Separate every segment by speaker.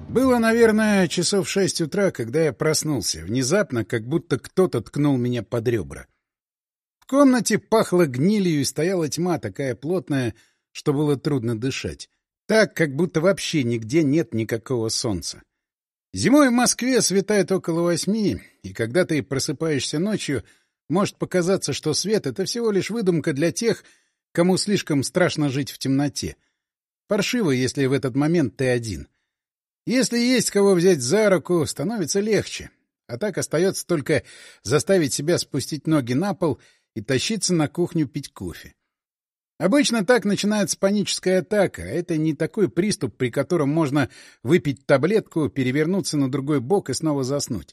Speaker 1: Было, наверное, часов 6 утра, когда я проснулся. Внезапно, как будто кто-то ткнул меня под ребра. В комнате пахло гнилью и стояла тьма, такая плотная, что было трудно дышать. Так, как будто вообще нигде нет никакого солнца. Зимой в Москве светает около 8, и когда ты просыпаешься ночью, может показаться, что свет — это всего лишь выдумка для тех, кому слишком страшно жить в темноте. Паршиво, если в этот момент ты один. Если есть кого взять за руку, становится легче. А так остается только заставить себя спустить ноги на пол и тащиться на кухню пить кофе. Обычно так начинается паническая атака, а это не такой приступ, при котором можно выпить таблетку, перевернуться на другой бок и снова заснуть.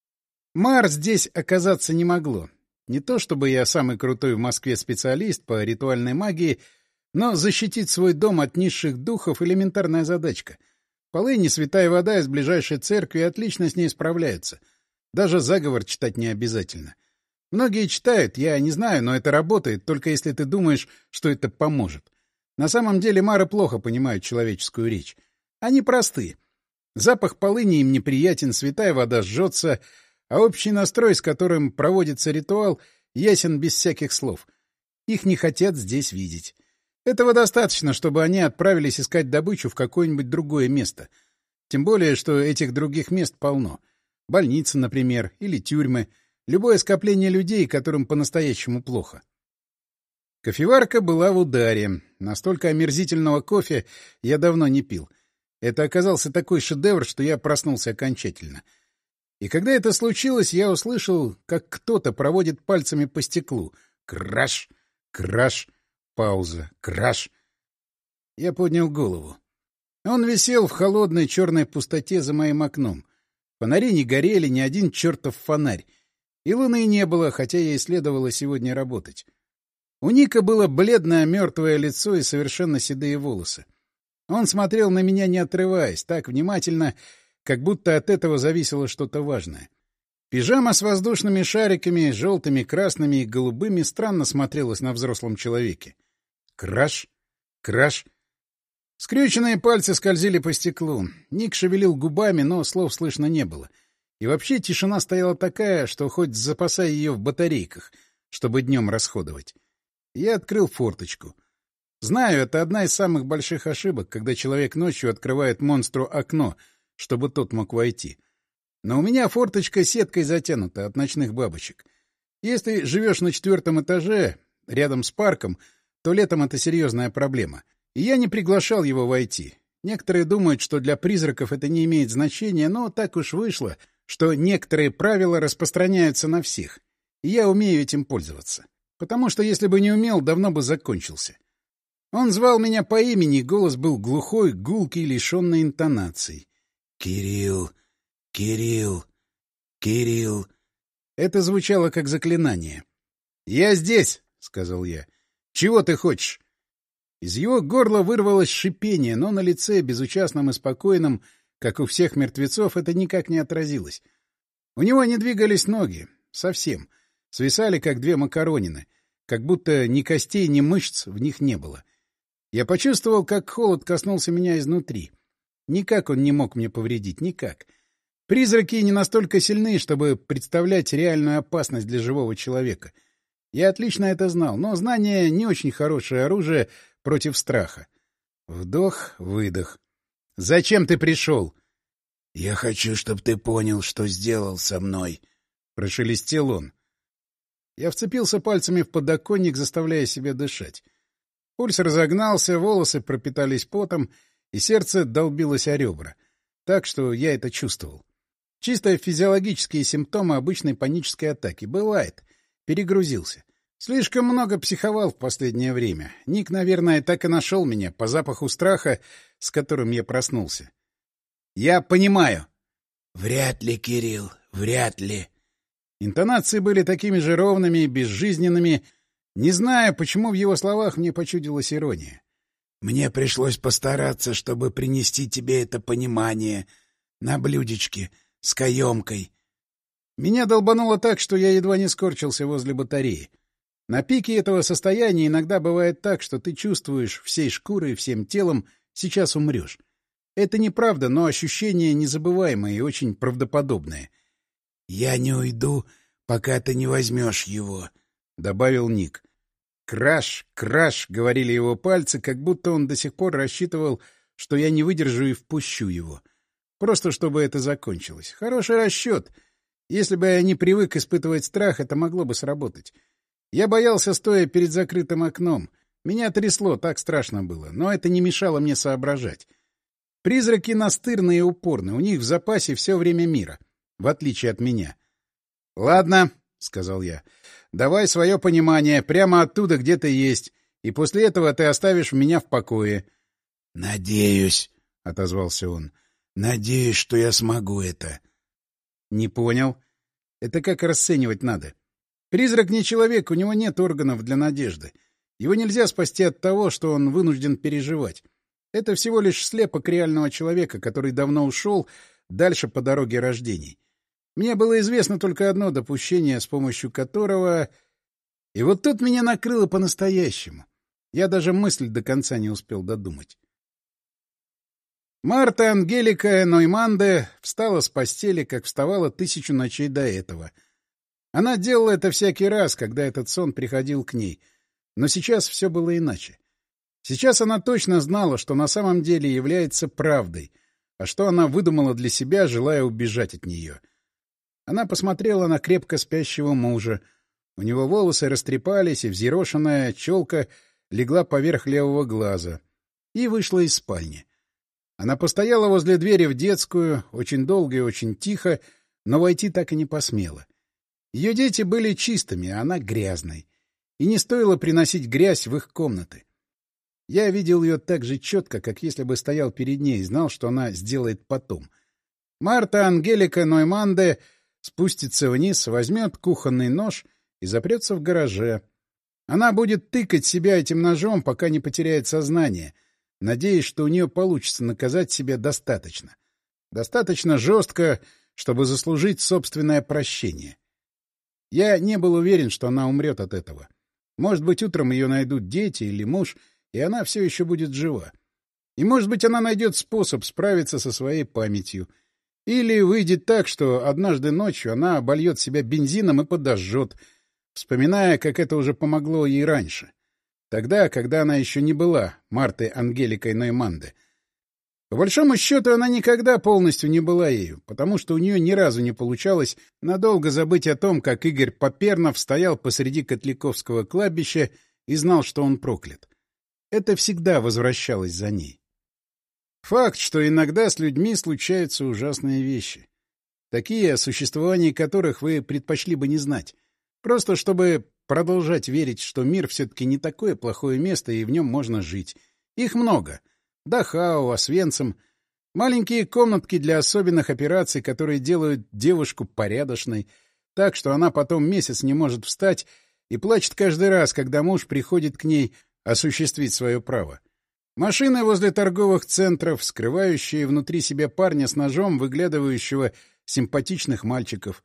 Speaker 1: Мар здесь оказаться не могло. Не то чтобы я самый крутой в Москве специалист по ритуальной магии, но защитить свой дом от низших духов — элементарная задачка. Полынь и святая вода из ближайшей церкви отлично с ней справляются. Даже заговор читать не обязательно. Многие читают, я не знаю, но это работает, только если ты думаешь, что это поможет. На самом деле мары плохо понимают человеческую речь. Они просты. Запах полыни им неприятен, святая вода жжется, а общий настрой, с которым проводится ритуал, ясен без всяких слов. Их не хотят здесь видеть. Этого достаточно, чтобы они отправились искать добычу в какое-нибудь другое место. Тем более, что этих других мест полно. Больницы, например, или тюрьмы. Любое скопление людей, которым по-настоящему плохо. Кофеварка была в ударе. Настолько омерзительного кофе я давно не пил. Это оказался такой шедевр, что я проснулся окончательно. И когда это случилось, я услышал, как кто-то проводит пальцами по стеклу. Краш! Краш! Пауза. Краш. Я поднял голову. Он висел в холодной черной пустоте за моим окном. Фонари не горели, ни один чертов фонарь. И луны не было, хотя ей следовало сегодня работать. У Ника было бледное мертвое лицо и совершенно седые волосы. Он смотрел на меня, не отрываясь, так внимательно, как будто от этого зависело что-то важное. Пижама с воздушными шариками, желтыми, красными и голубыми, странно смотрелась на взрослом человеке. Краш! Краш! Скрюченные пальцы скользили по стеклу. Ник шевелил губами, но слов слышно не было. И вообще тишина стояла такая, что хоть запасай ее в батарейках, чтобы днем расходовать. Я открыл форточку. Знаю, это одна из самых больших ошибок, когда человек ночью открывает монстру окно, чтобы тот мог войти. Но у меня форточка сеткой затянута от ночных бабочек. Если живешь на 4-м этаже, рядом с парком, то летом это серьезная проблема. И я не приглашал его войти. Некоторые думают, что для призраков это не имеет значения, но так уж вышло, что некоторые правила распространяются на всех. И я умею этим пользоваться. Потому что если бы не умел, давно бы закончился. Он звал меня по имени, голос был глухой, гулкий, лишенный интонаций. «Кирилл! Кирилл! Кирилл!» Это звучало как заклинание. «Я здесь!» — сказал я. «Чего ты хочешь?» Из его горла вырвалось шипение, но на лице, безучастном и спокойном, как у всех мертвецов, это никак не отразилось. У него не двигались ноги. Совсем. Свисали, как две макаронины. Как будто ни костей, ни мышц в них не было. Я почувствовал, как холод коснулся меня изнутри. Никак он не мог мне повредить. Никак. Призраки не настолько сильны, чтобы представлять реальную опасность для живого человека. Я отлично это знал, но знание — не очень хорошее оружие против страха. Вдох, выдох. «Зачем ты пришел?» «Я хочу, чтобы ты понял, что сделал со мной», — прошелестел он. Я вцепился пальцами в подоконник, заставляя себя дышать. Пульс разогнался, волосы пропитались потом, и сердце долбилось о ребра. Так что я это чувствовал. Чисто физиологические симптомы обычной панической атаки. Бывает. Перегрузился. Слишком много психовал в последнее время. Ник, наверное, так и нашел меня по запаху страха, с которым я проснулся. «Я понимаю». «Вряд ли, Кирилл, вряд ли». Интонации были такими же ровными и безжизненными. Не знаю, почему в его словах мне почудилась ирония. «Мне пришлось постараться, чтобы принести тебе это понимание на блюдечке с каемкой». Меня долбануло так, что я едва не скорчился возле батареи. На пике этого состояния иногда бывает так, что ты чувствуешь всей шкурой, всем телом, сейчас умрешь. Это неправда, но ощущение незабываемое и очень правдоподобное. — Я не уйду, пока ты не возьмешь его, — добавил Ник. «Краш, краш!» — говорили его пальцы, как будто он до сих пор рассчитывал, что я не выдержу и впущу его. Просто чтобы это закончилось. Хороший расчет. Если бы я не привык испытывать страх, это могло бы сработать. Я боялся, стоя перед закрытым окном. Меня трясло, так страшно было, но это не мешало мне соображать. Призраки настырные и упорны, у них в запасе все время мира, в отличие от меня. — Ладно, — сказал я, — давай свое понимание прямо оттуда, где ты есть, и после этого ты оставишь меня в покое. — Надеюсь, — отозвался он, — надеюсь, что я смогу это. — Не понял. Это как расценивать надо? Призрак не человек, у него нет органов для надежды. Его нельзя спасти от того, что он вынужден переживать. Это всего лишь слепок реального человека, который давно ушел дальше по дороге рождений. Мне было известно только одно допущение, с помощью которого... И вот тут меня накрыло по-настоящему. Я даже мысль до конца не успел додумать. Марта Ангелика Нойманде встала с постели, как вставала 1000 ночей до этого. Она делала это всякий раз, когда этот сон приходил к ней. Но сейчас все было иначе. Сейчас она точно знала, что на самом деле является правдой, а что она выдумала для себя, желая убежать от нее. Она посмотрела на крепко спящего мужа. У него волосы растрепались, и взъерошенная челка легла поверх левого глаза. И вышла из спальни. Она постояла возле двери в детскую, очень долго и очень тихо, но войти так и не посмела. Ее дети были чистыми, а она грязной. И не стоило приносить грязь в их комнаты. Я видел ее так же четко, как если бы стоял перед ней и знал, что она сделает потом. Марта Ангелика Нойманде спустится вниз, возьмет кухонный нож и запрется в гараже. Она будет тыкать себя этим ножом, пока не потеряет сознание, надеясь, что у нее получится наказать себя достаточно. Достаточно жестко, чтобы заслужить собственное прощение. Я не был уверен, что она умрет от этого. Может быть, утром ее найдут дети или муж, и она все еще будет жива. И, может быть, она найдет способ справиться со своей памятью. Или выйдет так, что однажды ночью она обольет себя бензином и подожжет, вспоминая, как это уже помогло ей раньше. Тогда, когда она еще не была Мартой Ангеликой Нойманде. По большому счету, она никогда полностью не была ею, потому что у нее ни разу не получалось надолго забыть о том, как Игорь Попернов стоял посреди Котляковского кладбища и знал, что он проклят. Это всегда возвращалось за ней. Факт, что иногда с людьми случаются ужасные вещи. Такие, о существовании которых вы предпочли бы не знать. Просто чтобы продолжать верить, что мир все-таки не такое плохое место, и в нем можно жить. Их много. Дахау, Освенцим. Маленькие комнатки для особенных операций, которые делают девушку порядочной, так что она потом месяц не может встать и плачет каждый раз, когда муж приходит к ней осуществить свое право. Машины возле торговых центров, скрывающие внутри себя парня с ножом, выглядывающего симпатичных мальчиков.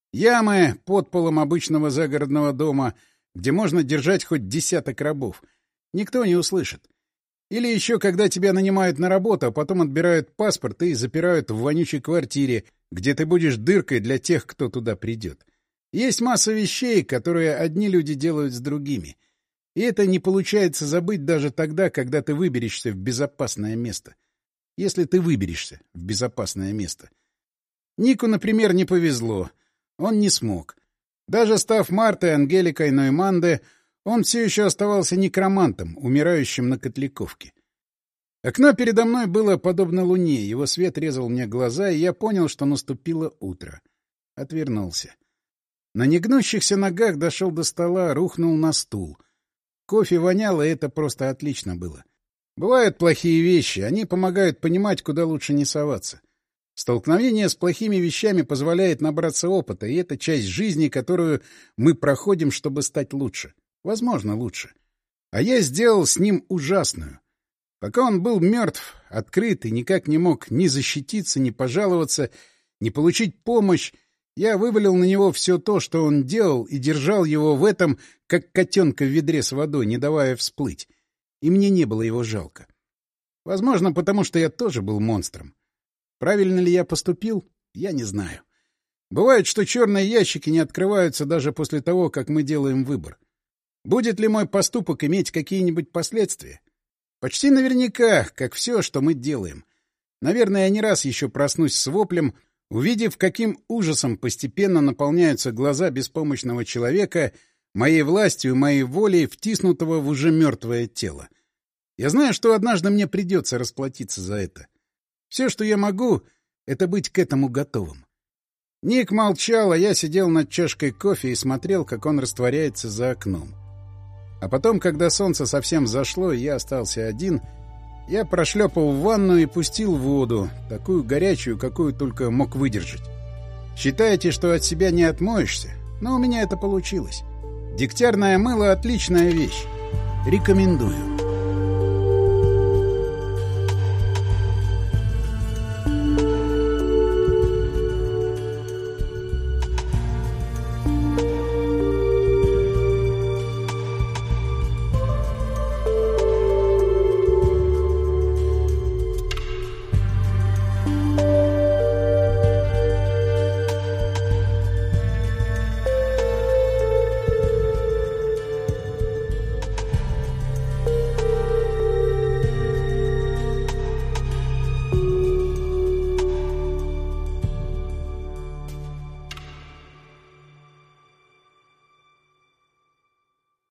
Speaker 1: Ямы под полом обычного загородного дома, где можно держать хоть 10 рабов. Никто не услышит. Или еще, когда тебя нанимают на работу, а потом отбирают паспорт и запирают в вонючей квартире, где ты будешь дыркой для тех, кто туда придет. Есть масса вещей, которые одни люди делают с другими. И это не получается забыть даже тогда, когда ты выберешься в безопасное место. Если ты выберешься в безопасное место. Нику, например, не повезло. Он не смог. Даже став Мартой Ангеликой Нойманде, он все еще оставался некромантом, умирающим на Котляковке. Окно передо мной было подобно луне, его свет резал мне глаза, и я понял, что наступило утро. Отвернулся. На негнущихся ногах дошел до стола, рухнул на стул. Кофе воняло, и это просто отлично было. Бывают плохие вещи, они помогают понимать, куда лучше не соваться. Столкновение с плохими вещами позволяет набраться опыта, и это часть жизни, которую мы проходим, чтобы стать лучше. Возможно, лучше. А я сделал с ним ужасную. Пока он был мертв, открыт и никак не мог ни защититься, ни пожаловаться, ни получить помощь, я вывалил на него все то, что он делал, и держал его в этом, как котенка в ведре с водой, не давая всплыть. И мне не было его жалко. Возможно, потому что я тоже был монстром. Правильно ли я поступил, я не знаю. Бывает, что черные ящики не открываются даже после того, как мы делаем выбор. Будет ли мой поступок иметь какие-нибудь последствия? Почти наверняка, как все, что мы делаем. Наверное, я не раз еще проснусь с воплем, увидев, каким ужасом постепенно наполняются глаза беспомощного человека моей властью и моей волей, втиснутого в уже мертвое тело. Я знаю, что однажды мне придется расплатиться за это. Все, что я могу, — это быть к этому готовым. Ник молчал, а я сидел над чашкой кофе и смотрел, как он растворяется за окном. А потом, когда солнце совсем зашло, и я остался один, я прошлепал в ванну и пустил воду, такую горячую, какую только мог выдержать. Считаете, что от себя не отмоешься? Но у меня это получилось. Дегтярное мыло — отличная вещь. Рекомендую.